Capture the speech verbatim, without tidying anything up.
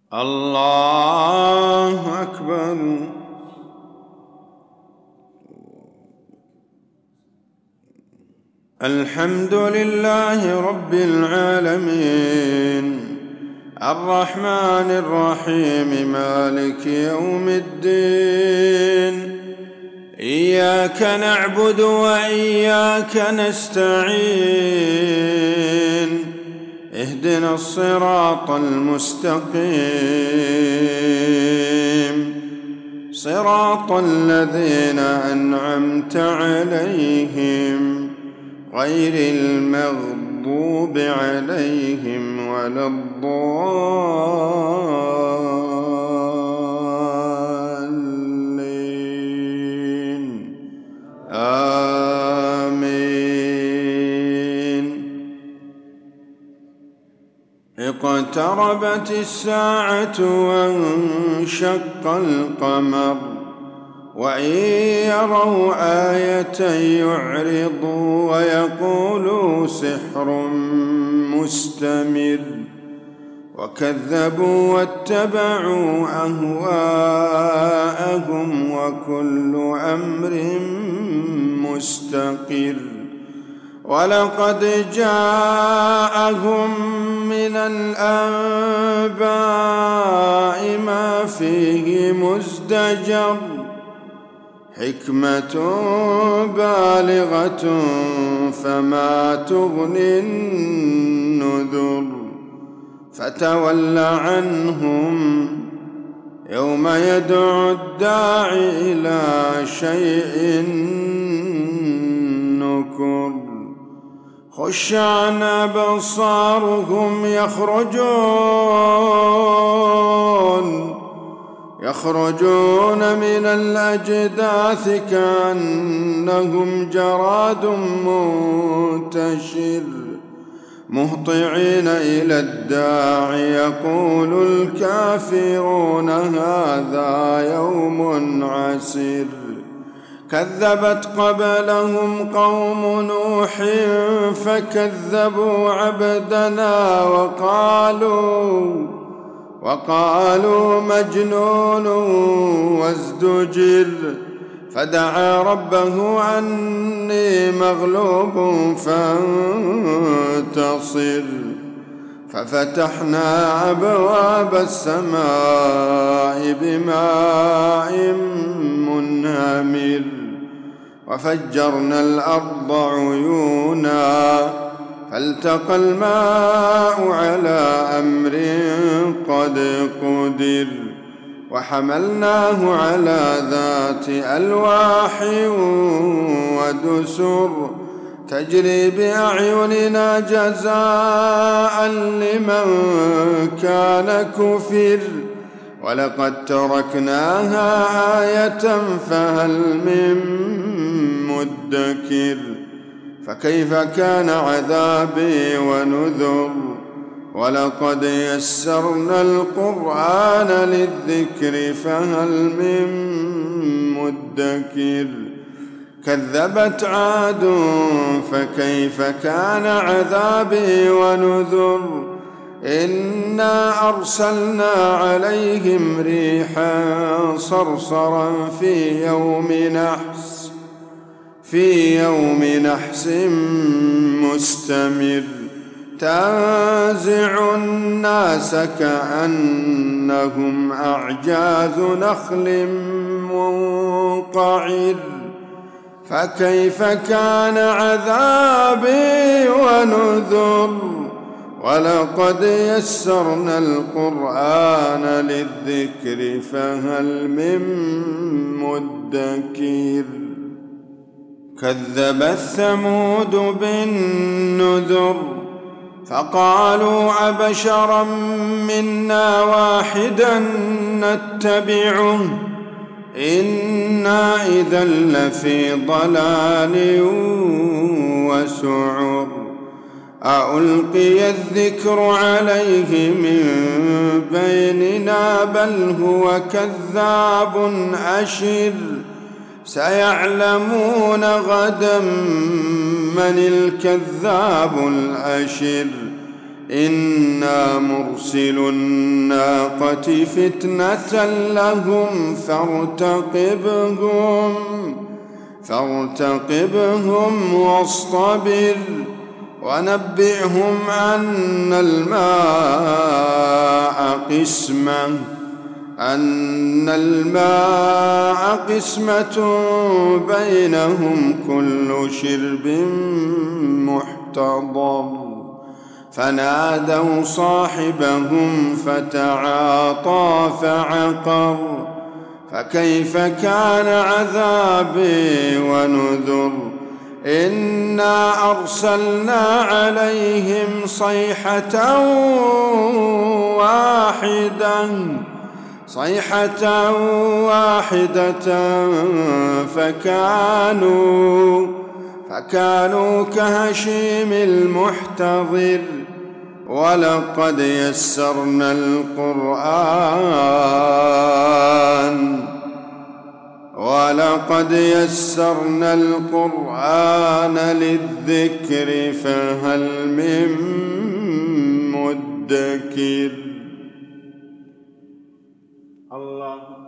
الله أكبر. الحمد لله رب العالمين الرحمن الرحيم مالك يوم الدين. إياك نعبد وإياك نستعين. اهدنا الصراط المستقيم صراط الذين أنعمت عليهم غير المغضوب عليهم ولا الضالين. آمين. اقتربت الساعة وانشق القمر وإن يروا آية يعرضوا ويقولوا سحر مستمر وكذبوا واتبعوا أهواءهم وكل أمر مستقر. ولقد جاءهم من الأنباء ما فيه مزدجر حكمة بالغة فما تغني النذر. فتول عنهم يوم يدعو الداعي إلى شيء نكر. خش عن أبصارهم يخرجون يخرجون من الأجداث كأنهم جراد منتشر مهطعين إلى الداعي يقول الكافرون هذا يوم عسير. كذبت قبلهم قوم نوح فكذبوا عبدنا وقالوا وقالوا مجنون وازدجر. فدعا ربه أني مغلوب فانتصر. ففتحنا أبواب السماء بماء منهمر وفجرنا الأرض عيونا فالتقى الماء على أمر قد قدر. وحملناه على ذات ألواح ودسر تجري بأعيننا جزاء لمن كان كفر. ولقد تركناها آية فهل من مدكر. فكيف كان عذابي ونذر. ولقد يسرنا القرآن للذكر فهل من مدكر. كذبت عاد فكيف كان عذابي ونذر. إنا أرسلنا عليهم ريحا صرصرا في يوم نحس في يوم نحس مستمر تنزع الناس كأنهم أعجاز نخل منقعر. فكيف كان عذابي ونذر. ولقد يسرنا القرآن للذكر فهل من مدكر. كذبت ثمود بالنذر فقالوا أبشرا منا واحدا نتبعه إنا إذا لفي ضلال وسعر. ألقي الذكر عليه من بيننا بل هو كذاب أشر. سيعلمون غدا من الكذاب الأشر. إنا مرسل الناقة فتنة لهم فارتقبهم فارتقبهم واصطبر ونبئهم أن الماء قسمة أن الماء قسمة بينهم كل شرب محتضر فنادوا صاحبهم فتعاطى فعقر فكيف كان عذابي ونذر إنا أرسلنا عليهم صيحة واحدة صيحة واحدة فكانوا فكانوا كهشيم المحتضر ولقد يسرنا القرآن ولقد يسرنا القرآن للذكر فهل من مدكر. الله